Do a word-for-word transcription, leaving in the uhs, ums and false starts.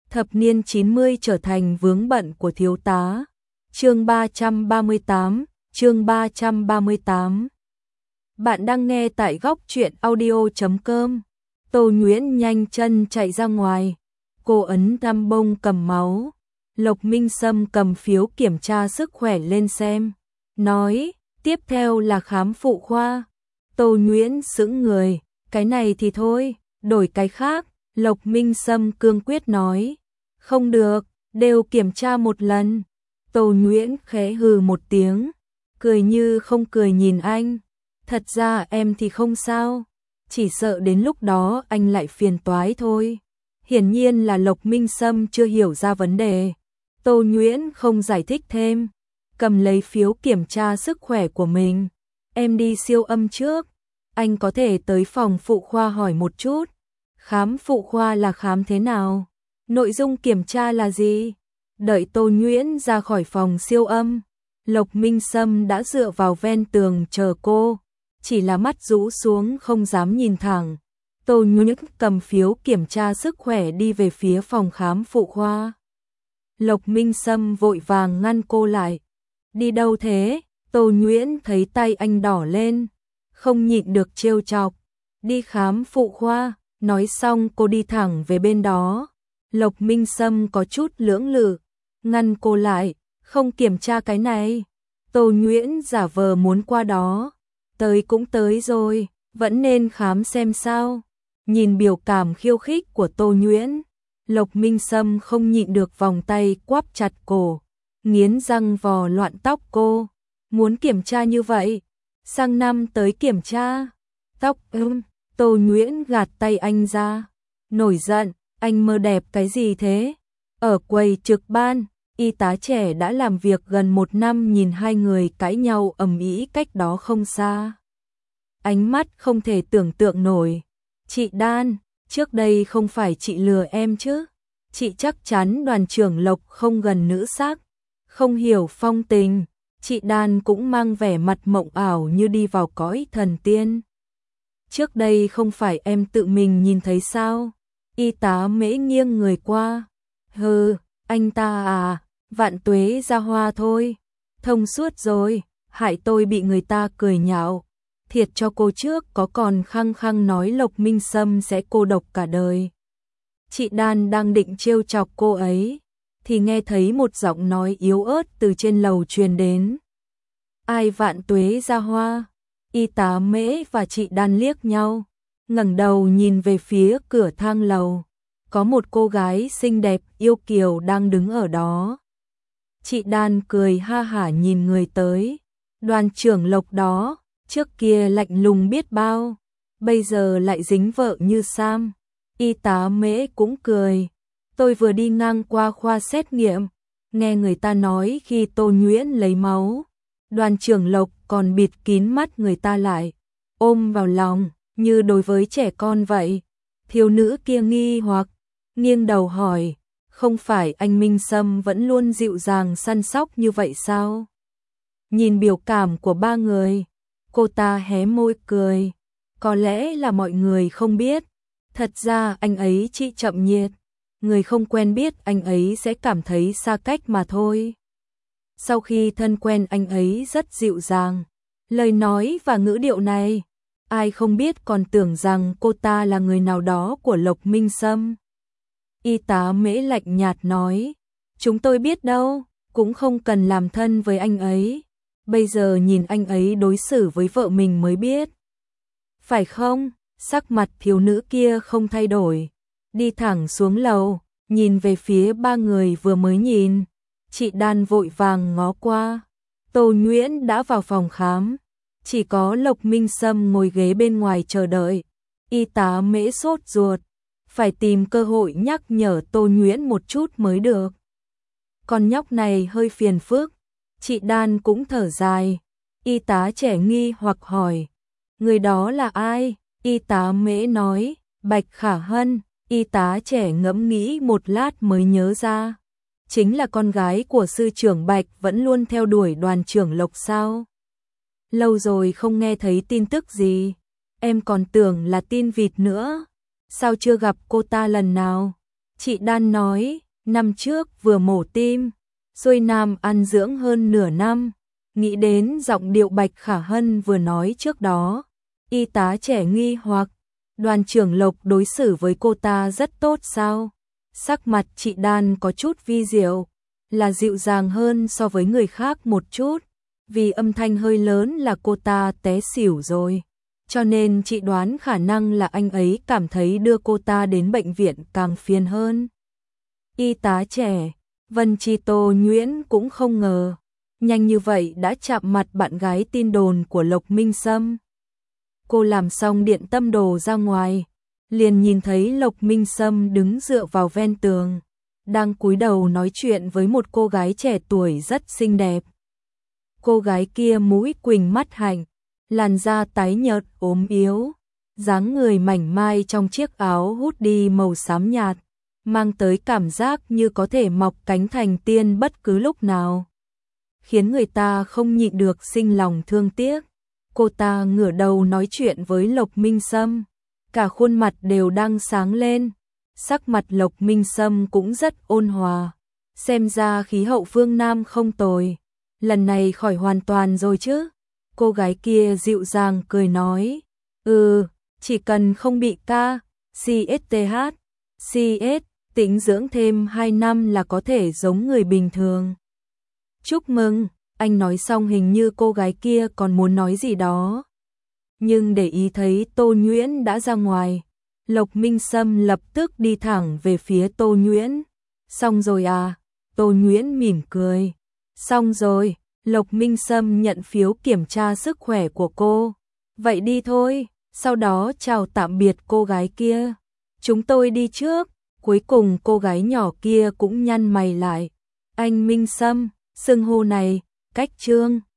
Thập niên chín mươi trở thành vướng bận của thiếu tá. Chương ba trăm ba mươi tám, chương ba trăm ba mươi tám. Bạn đang nghe tại góc truyện audio chấm com. Tô Nhuyễn nhanh chân chạy ra ngoài. Cô ấn tam bông cầm máu. Lộc Minh Sâm cầm phiếu kiểm tra sức khỏe lên xem. Nói, tiếp theo là khám phụ khoa. Tô Nhuyễn sững người. Cái này thì thôi, đổi cái khác. Lộc Minh Sâm cương quyết nói. Không được, đều kiểm tra một lần. Tô Nhuyễn khẽ hừ một tiếng. Cười như không cười nhìn anh. Thật ra em thì không sao. Chỉ sợ đến lúc đó anh lại phiền toái thôi. Hiển nhiên là Lộc Minh Sâm chưa hiểu ra vấn đề. Tô Nhuyễn không giải thích thêm. Cầm lấy phiếu kiểm tra sức khỏe của mình. Em đi siêu âm trước. Anh có thể tới phòng phụ khoa hỏi một chút. Khám phụ khoa là khám thế nào? Nội dung kiểm tra là gì? Đợi Tô Nhuyễn ra khỏi phòng siêu âm. Lộc Minh Sâm đã dựa vào ven tường chờ cô. Chỉ là mắt rũ xuống không dám nhìn thẳng. Tô Nhuyễn cầm phiếu kiểm tra sức khỏe đi về phía phòng khám phụ khoa. Lộc Minh Sâm vội vàng ngăn cô lại. Đi đâu thế? Tô Nhuyễn thấy tay anh đỏ lên. Không nhịn được trêu chọc. Đi khám phụ khoa. Nói xong cô đi thẳng về bên đó. Lộc Minh Sâm có chút lưỡng lự. Ngăn cô lại. Không kiểm tra cái này. Tô Nhuyễn giả vờ muốn qua đó. Tới cũng tới rồi. Vẫn nên khám xem sao. Nhìn biểu cảm khiêu khích của Tô Nhuyễn. Lộc Minh Sâm không nhịn được vòng tay quắp chặt cổ. Nghiến răng vò loạn tóc cô. Muốn kiểm tra như vậy. Sang năm tới kiểm tra. Tóc ưm. Tô Nhuyễn gạt tay anh ra. Nổi giận. Anh mơ đẹp cái gì thế? Ở quầy trực ban, y tá trẻ đã làm việc gần một năm nhìn hai người cãi nhau ầm ĩ cách đó không xa. Ánh mắt không thể tưởng tượng nổi. Chị Đan, trước đây không phải chị lừa em chứ? Chị chắc chắn đoàn trưởng Lộc không gần nữ sắc, không hiểu phong tình. Chị Đan cũng mang vẻ mặt mộng ảo như đi vào cõi thần tiên. Trước đây không phải em tự mình nhìn thấy sao? Y tá Mễ nghiêng người qua. Hừ, anh ta à, vạn tuế ra hoa thôi. Thông suốt rồi, hại tôi bị người ta cười nhạo. Thiệt cho cô trước có còn khăng khăng nói Lộc Minh Sâm sẽ cô độc cả đời. Chị Đan đang định trêu chọc cô ấy, thì nghe thấy một giọng nói yếu ớt từ trên lầu truyền đến. Ai vạn tuế ra hoa? Y tá Mễ và chị Đan liếc nhau. Ngẩng đầu nhìn về phía cửa thang lầu, có một cô gái xinh đẹp yêu kiều đang đứng ở đó. Chị Đan cười ha hả nhìn người tới. Đoàn trưởng Lộc đó, trước kia lạnh lùng biết bao, bây giờ lại dính vợ như Sam. Y tá Mễ cũng cười. Tôi vừa đi ngang qua khoa xét nghiệm, nghe người ta nói khi Tô Nhuyễn lấy máu, đoàn trưởng Lộc còn bịt kín mắt người ta lại, ôm vào lòng như đối với trẻ con vậy. Thiếu nữ kia nghi hoặc nghiêng đầu hỏi, không phải anh Minh Sâm vẫn luôn dịu dàng săn sóc như vậy sao? Nhìn biểu cảm của ba người, cô ta hé môi cười. Có lẽ là mọi người không biết, thật ra anh ấy chỉ chậm nhiệt. Người không quen biết anh ấy sẽ cảm thấy xa cách mà thôi. Sau khi thân quen anh ấy rất dịu dàng. Lời nói và ngữ điệu này, ai không biết còn tưởng rằng cô ta là người nào đó của Lộc Minh Sâm. Y tá Mễ lạnh nhạt nói, chúng tôi biết đâu, cũng không cần làm thân với anh ấy. Bây giờ nhìn anh ấy đối xử với vợ mình mới biết. Phải không? Sắc mặt thiếu nữ kia không thay đổi. Đi thẳng xuống lầu, nhìn về phía ba người vừa mới nhìn. Chị Đan vội vàng ngó qua. Tô Nhuyễn đã vào phòng khám. Chỉ có Lộc Minh Sâm ngồi ghế bên ngoài chờ đợi. Y tá Mễ sốt ruột, phải tìm cơ hội nhắc nhở Tô Nhuyễn một chút mới được. Con nhóc này hơi phiền phức. Chị Đan cũng thở dài. Y tá trẻ nghi hoặc hỏi, người đó là ai? Y tá Mễ nói, Bạch Khả Hân. Y tá trẻ ngẫm nghĩ một lát mới nhớ ra, chính là con gái của sư trưởng Bạch vẫn luôn theo đuổi đoàn trưởng Lộc sao? Lâu rồi không nghe thấy tin tức gì, em còn tưởng là tin vịt nữa. Sao chưa gặp cô ta lần nào? Chị Đan nói, năm trước vừa mổ tim, xuôi nam ăn dưỡng hơn nửa năm, nghĩ đến giọng điệu Bạch Khả Hân vừa nói trước đó. Y tá trẻ nghi hoặc, Đoàn trưởng Lộc đối xử với cô ta rất tốt sao? Sắc mặt chị Đan có chút vi diệu, là dịu dàng hơn so với người khác một chút, vì âm thanh hơi lớn là cô ta té xỉu rồi. Cho nên chị đoán khả năng là anh ấy cảm thấy đưa cô ta đến bệnh viện càng phiền hơn. Y tá trẻ, Vân Chi Tô Nhuyễn cũng không ngờ, nhanh như vậy đã chạm mặt bạn gái tin đồn của Lộc Minh Sâm. Cô làm xong điện tâm đồ ra ngoài, liền nhìn thấy Lộc Minh Sâm đứng dựa vào ven tường, đang cúi đầu nói chuyện với một cô gái trẻ tuổi rất xinh đẹp. Cô gái kia mũi quỳnh mắt hạnh, làn da tái nhợt ốm yếu, dáng người mảnh mai trong chiếc áo hoodie màu xám nhạt, mang tới cảm giác như có thể mọc cánh thành tiên bất cứ lúc nào, khiến người ta không nhịn được sinh lòng thương tiếc. Cô ta ngửa đầu nói chuyện với Lộc Minh Sâm, cả khuôn mặt đều đang sáng lên, sắc mặt Lộc Minh Sâm cũng rất ôn hòa, xem ra khí hậu phương Nam không tồi, lần này khỏi hoàn toàn rồi chứ. Cô gái kia dịu dàng cười nói, ừ, chỉ cần không bị ca, xê ét tê hát, xê ét, tĩnh dưỡng thêm hai năm là có thể giống người bình thường. Chúc mừng, anh nói xong hình như cô gái kia còn muốn nói gì đó. Nhưng để ý thấy Tô Nhuyễn đã ra ngoài, Lộc Minh Sâm lập tức đi thẳng về phía Tô Nhuyễn. Xong rồi à? Tô Nhuyễn mỉm cười. Xong rồi, Lộc Minh Sâm nhận phiếu kiểm tra sức khỏe của cô. Vậy đi thôi, sau đó chào tạm biệt cô gái kia. Chúng tôi đi trước. Cuối cùng cô gái nhỏ kia cũng nhăn mày lại. Anh Minh Sâm, xưng hô này, cách trương.